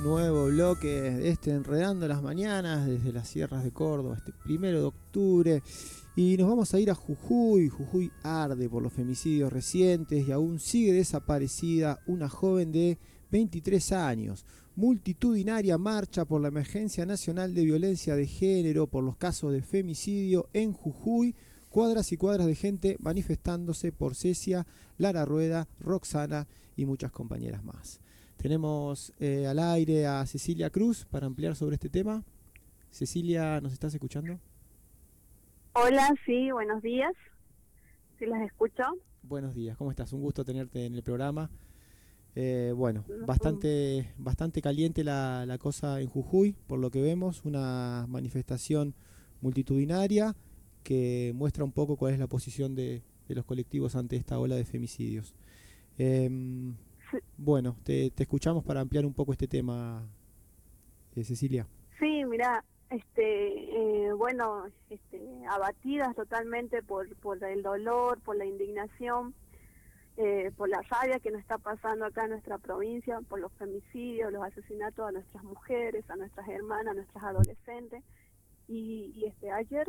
nuevo bloque de Enredando las Mañanas desde las sierras de Córdoba, 1 de octubre. Y nos vamos a ir a Jujuy. Jujuy arde por los femicidios recientes y aún sigue desaparecida una joven de 23 años. Multitudinaria marcha por la emergencia nacional de violencia de género por los casos de femicidio en Jujuy. Cuadras y cuadras de gente manifestándose por Cecia, Lara Rueda, Roxana y muchas compañeras más. Tenemos al aire a Cecilia Cruz para ampliar sobre este tema. Cecilia, ¿nos estás escuchando? Hola, sí, buenos días. ¿Sí las escucho? Buenos días, ¿cómo estás? Un gusto tenerte en el programa. Bueno, bastante caliente la cosa en Jujuy, por lo que vemos, una manifestación multitudinaria que muestra un poco cuál es la posición de los colectivos ante esta ola de femicidios. Sí, Bueno, te escuchamos para ampliar un poco este tema, Cecilia. sí, mira, bueno, abatidas totalmente por el dolor, por la indignación, por la rabia que nos está pasando acá en nuestra provincia, por los femicidios, los asesinatos a nuestras mujeres, a nuestras hermanas, a nuestras adolescentes. Ayer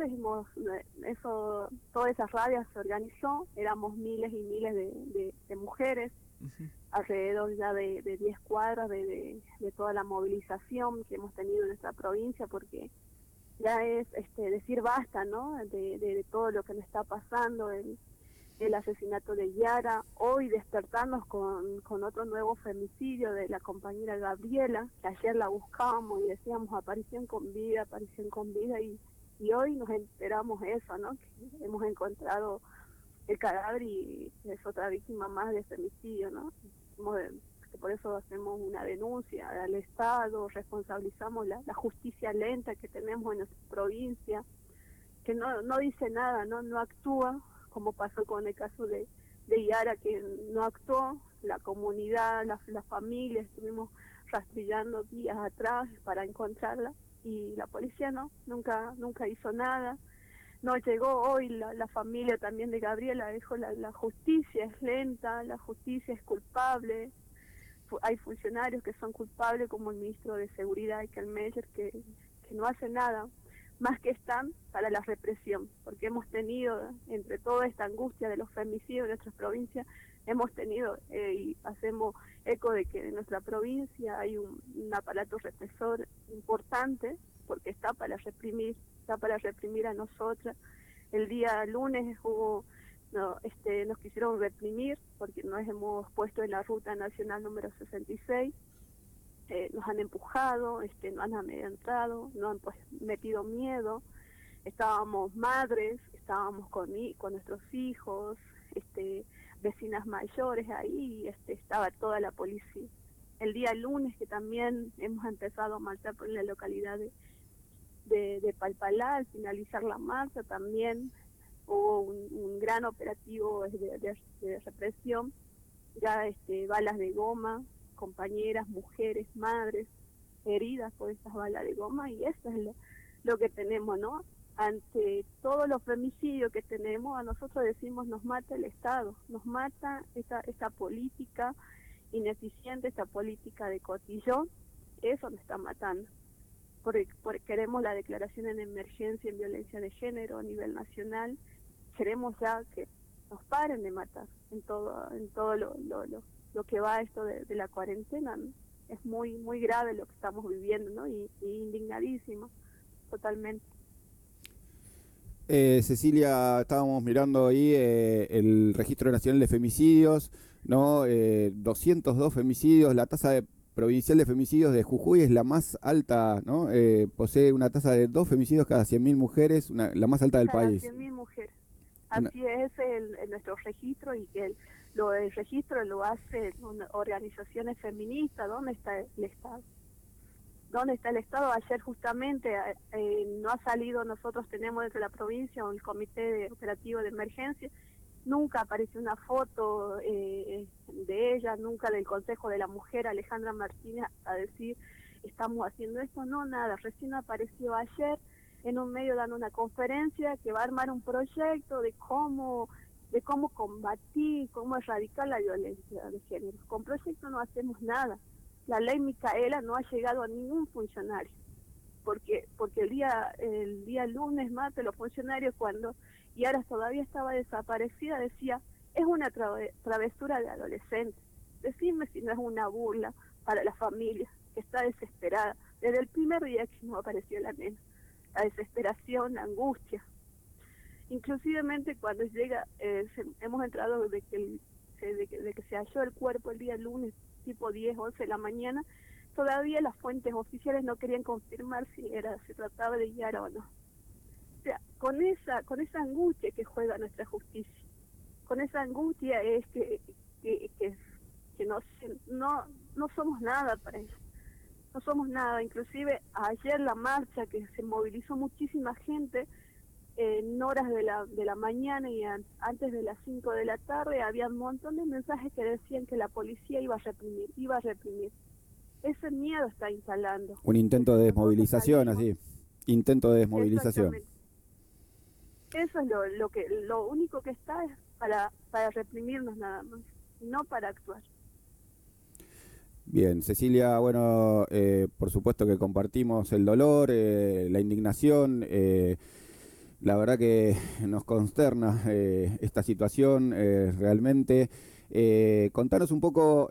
toda esa rabia se organizó, éramos miles y miles de mujeres, Uh-huh. alrededor ya de 10 cuadras de toda la movilización que hemos tenido en nuestra provincia, porque ya es decir basta, ¿no? De todo lo que nos está pasando, el asesinato de Yara, hoy despertarnos con otro nuevo femicidio de la compañera Gabriela, que ayer la buscábamos y decíamos aparición con vida, y hoy nos enteramos eso, ¿no? Que hemos encontrado el cadáver y es otra víctima más de femicidio, ¿no? Por eso hacemos una denuncia al Estado, responsabilizamos la justicia lenta que tenemos en nuestra provincia, que no dice nada, no actúa, como pasó con el caso de Yara, que no actuó, la comunidad, la familia, estuvimos rastrillando días atrás para encontrarla, y la policía nunca hizo nada. No llegó hoy la familia también de Gabriela, dijo la justicia es lenta, la justicia es culpable, hay funcionarios que son culpables como el ministro de Seguridad, Michael Meyer, que no hace nada, más que están para la represión, porque hemos tenido, entre toda esta angustia de los femicidios en nuestras provincias, hemos tenido y hacemos eco de que en nuestra provincia hay un aparato represor importante, porque está para reprimir a nosotras. El día lunes nos quisieron reprimir porque nos hemos puesto en la ruta nacional número 66. Nos han empujado, nos han amedrentado, nos han metido miedo. Estábamos madres, estábamos con nuestros hijos, vecinas mayores ahí, estaba toda la policía. El día lunes, que también hemos empezado a marchar por la localidad de Palpalá, al finalizar la marcha también hubo un gran operativo de represión, ya balas de goma, compañeras, mujeres, madres, heridas por estas balas de goma, y eso es lo que tenemos, ¿no? Ante todos los femicidios que tenemos, a nosotros decimos nos mata el Estado, nos mata esta política ineficiente, esta política de cotillón, eso nos está matando. Porque queremos la declaración en emergencia en violencia de género a nivel nacional, queremos ya que nos paren de matar en todo lo que va esto de la cuarentena, ¿no? Es muy grave lo que estamos viviendo, ¿no? Y indignadísimo, totalmente. Cecilia, estábamos mirando ahí el Registro Nacional de Femicidios, ¿no? 202 femicidios, la tasa provincial de femicidios de Jujuy es la más alta, ¿no? Posee una tasa de 2 femicidios cada 100.000 mujeres, la más alta del Cada país. 100.000 mujeres. Una, Así es nuestro registro, y que el registro lo hace organizaciones feministas. ¿Dónde está el Estado? ¿Dónde está el Estado? Ayer justamente no ha salido, nosotros tenemos desde la provincia un comité operativo de emergencia, nunca apareció una foto de ella, nunca del Consejo de la Mujer, Alejandra Martínez, a decir estamos haciendo esto, no, nada, recién apareció ayer en un medio dando una conferencia que va a armar un proyecto de cómo combatir, cómo erradicar la violencia de género. Con proyecto no hacemos nada. la ley Micaela no ha llegado a ningún funcionario, porque el día lunes, martes, los funcionarios cuando Yara todavía estaba desaparecida decía, es una travesura de adolescente. Decime si no es una burla para la familia que está desesperada desde el primer día que no apareció la nena. La desesperación, la angustia. Inclusivemente cuando llega, hemos entrado de que se halló el cuerpo el día lunes, tipo 10, 11 de la mañana, todavía las fuentes oficiales no querían confirmar si se trataba de Yara o no. O sea, con esa angustia que juega nuestra justicia, con esa angustia es que no somos nada para ellos. No somos nada. Inclusive ayer la marcha, que se movilizó muchísima gente, en horas de la mañana y antes de las 5 de la tarde, había un montón de mensajes que decían que la policía iba a reprimir. Ese miedo está instalando. Un intento de desmovilización, así. Intento de desmovilización. Exactamente. Eso es lo único que está es para reprimirnos nada más, no para actuar. Bien, Cecilia, bueno, por supuesto que compartimos el dolor, la indignación. La verdad que nos consterna esta situación realmente. Contanos un poco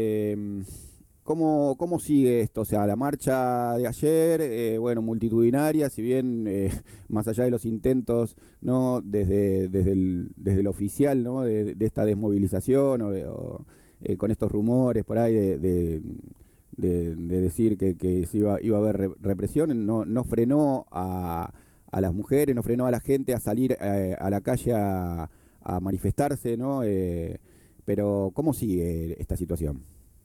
cómo sigue esto, o sea, la marcha de ayer, bueno, multitudinaria, si bien más allá de los intentos, ¿no? Desde el oficial, ¿no? De esta desmovilización con estos rumores por ahí de decir que se iba a haber represión, no frenó a las mujeres, no frenó a la gente a salir a la calle a manifestarse, ¿no? Pero ¿cómo sigue esta situación?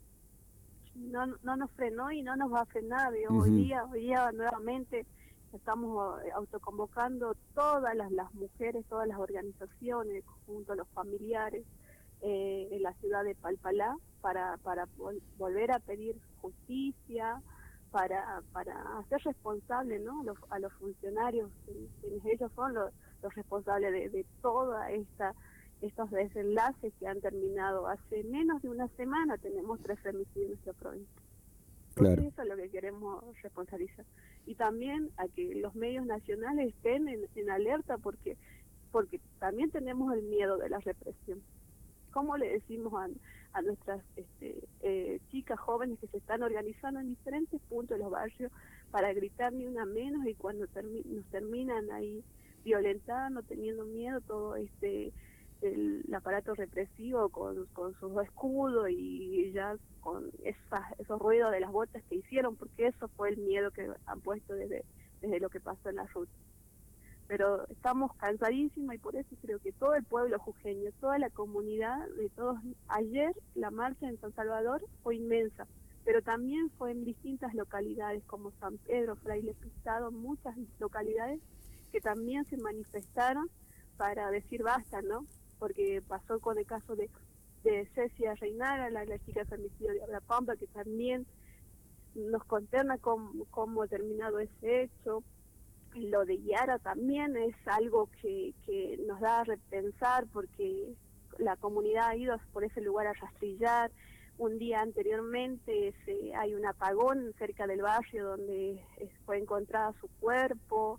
No nos frenó y no nos va a frenar. Uh-huh. Hoy día nuevamente estamos autoconvocando todas las mujeres, todas las organizaciones, junto a los familiares, en la ciudad de Palpalá, para volver a pedir justicia, para hacer responsables, ¿no? a los funcionarios, quienes ellos son los responsables de toda estos desenlaces que han terminado. Hace menos de una semana tenemos 3 femicidios en nuestra provincia. Claro. Eso es lo que queremos responsabilizar. Y también a que los medios nacionales estén en alerta, porque también tenemos el miedo de la represión. ¿Cómo le decimos a nuestras chicas jóvenes que se están organizando en diferentes puntos de los barrios para gritar ni una menos, y cuando nos terminan ahí violentando, teniendo miedo, todo el aparato represivo con sus escudos y ya con esos ruidos de las botas que hicieron, porque eso fue el miedo que han puesto desde lo que pasó en la ruta? Pero estamos cansadísimos y por eso creo que todo el pueblo jujeño, toda la comunidad de todos, ayer la marcha en San Salvador fue inmensa, pero también fue en distintas localidades como San Pedro, Fraile Pistado, muchas localidades que también se manifestaron para decir basta, ¿no? Porque pasó con el caso de Cecia Reinaga, la chica femicidio de Abrapampa, que también nos consterna cómo ha terminado ese hecho. Lo de Yara también es algo que nos da a repensar, porque la comunidad ha ido por ese lugar a rastrillar. Un día anteriormente hay un apagón cerca del barrio donde fue encontrada su cuerpo.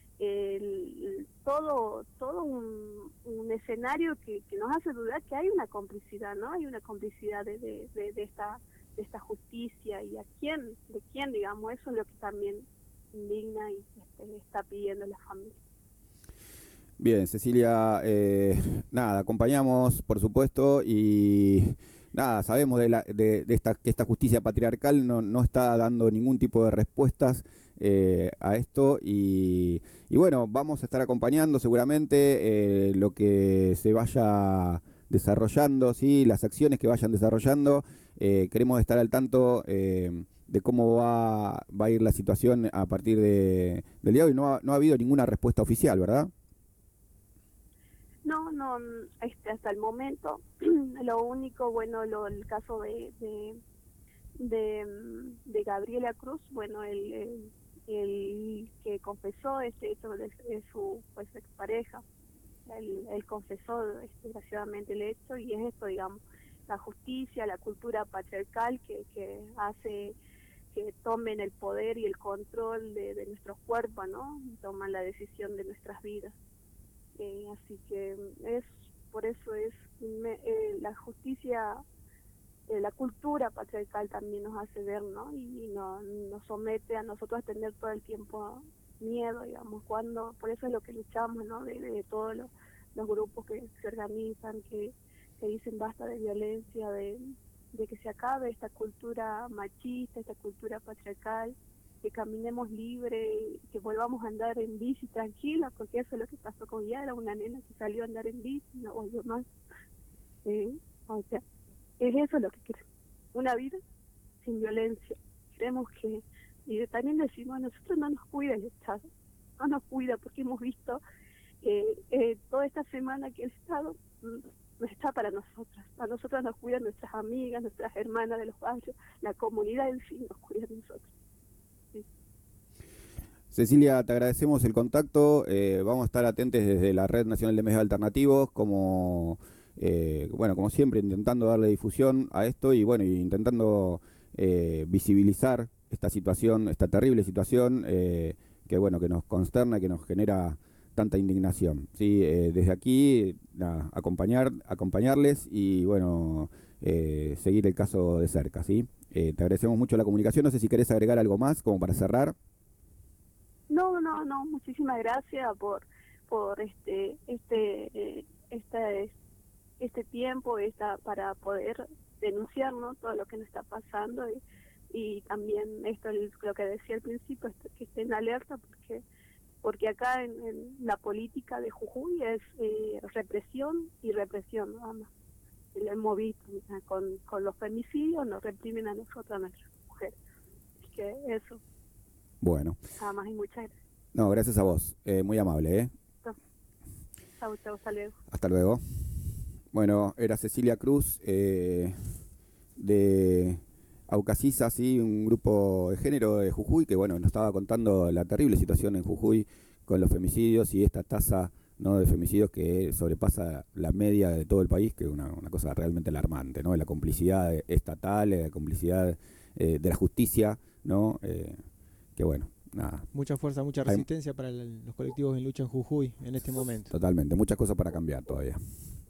Todo un escenario que nos hace dudar que hay una complicidad, ¿no? Hay una complicidad de esta justicia, y de quién, digamos. Eso es lo que también indigna y está pidiendo la familia. Bien, Cecilia, nada, acompañamos, por supuesto, y nada, sabemos que esta justicia patriarcal no está dando ningún tipo de respuestas a esto, y bueno, vamos a estar acompañando seguramente lo que se vaya desarrollando, ¿sí? Las acciones que vayan desarrollando. Queremos estar al tanto de cómo va a ir la situación a partir del día de hoy. No ha habido ninguna respuesta oficial, ¿verdad? No, hasta el momento, lo único, bueno, el caso de Gabriela Cruz, bueno, el que confesó este hecho de su expareja, él confesó desgraciadamente el hecho, y es esto, digamos. la justicia, la cultura patriarcal que hace que tomen el poder y el control de nuestros cuerpos, ¿no? Toman la decisión de nuestras vidas. Así que por eso la justicia, la cultura patriarcal también nos hace ver, ¿no? Y nos somete a nosotros a tener todo el tiempo miedo, digamos, por eso es lo que luchamos, ¿no? De todos los grupos que se organizan, que dicen basta de violencia, de que se acabe esta cultura machista, esta cultura patriarcal, que caminemos libre, que volvamos a andar en bici tranquila, porque eso es lo que pasó con Yara, una nena que salió a andar en bici, no volvió más. O sea, es eso lo que queremos, una vida sin violencia. Queremos y también decimos, a nosotros no nos cuida el Estado, no nos cuida, porque hemos visto toda esta semana que el Estado no está para nosotras. A nosotras nos cuidan nuestras amigas, nuestras hermanas de los barrios, la comunidad en sí nos cuida de nosotros. Sí. Cecilia, te agradecemos el contacto. Vamos a estar atentos desde la Red Nacional de Medios Alternativos, como siempre, intentando darle difusión a esto y intentando visibilizar esta situación, esta terrible situación que nos consterna, que nos genera tanta indignación. ¿Sí? Desde aquí, acompañarles y seguir el caso de cerca. ¿Sí? Te agradecemos mucho la comunicación. No sé si querés agregar algo más como para cerrar. No, muchísimas gracias por este tiempo para poder denunciar, ¿no? Todo lo que nos está pasando y también esto es lo que decía al principio, que estén alerta porque acá en la política de Jujuy es represión y represión, nada más. Lo hemos visto con los femicidios, nos reprimen a nosotras, a nuestras mujeres. Así que eso. Bueno. Nada más y muchas gracias. No, gracias a vos. Muy amable, Chau, hasta luego. Hasta luego. Bueno, era Cecilia Cruz, de Aucasisa, ¿sí? Un grupo de género de Jujuy, que nos estaba contando la terrible situación en Jujuy con los femicidios y esta tasa, ¿no?, de femicidios que sobrepasa la media de todo el país, que es una cosa realmente alarmante, ¿no? La complicidad estatal, la complicidad de la justicia, ¿no? Nada. Mucha fuerza, mucha resistencia para los colectivos en lucha en Jujuy en este momento. Totalmente, muchas cosas para cambiar todavía.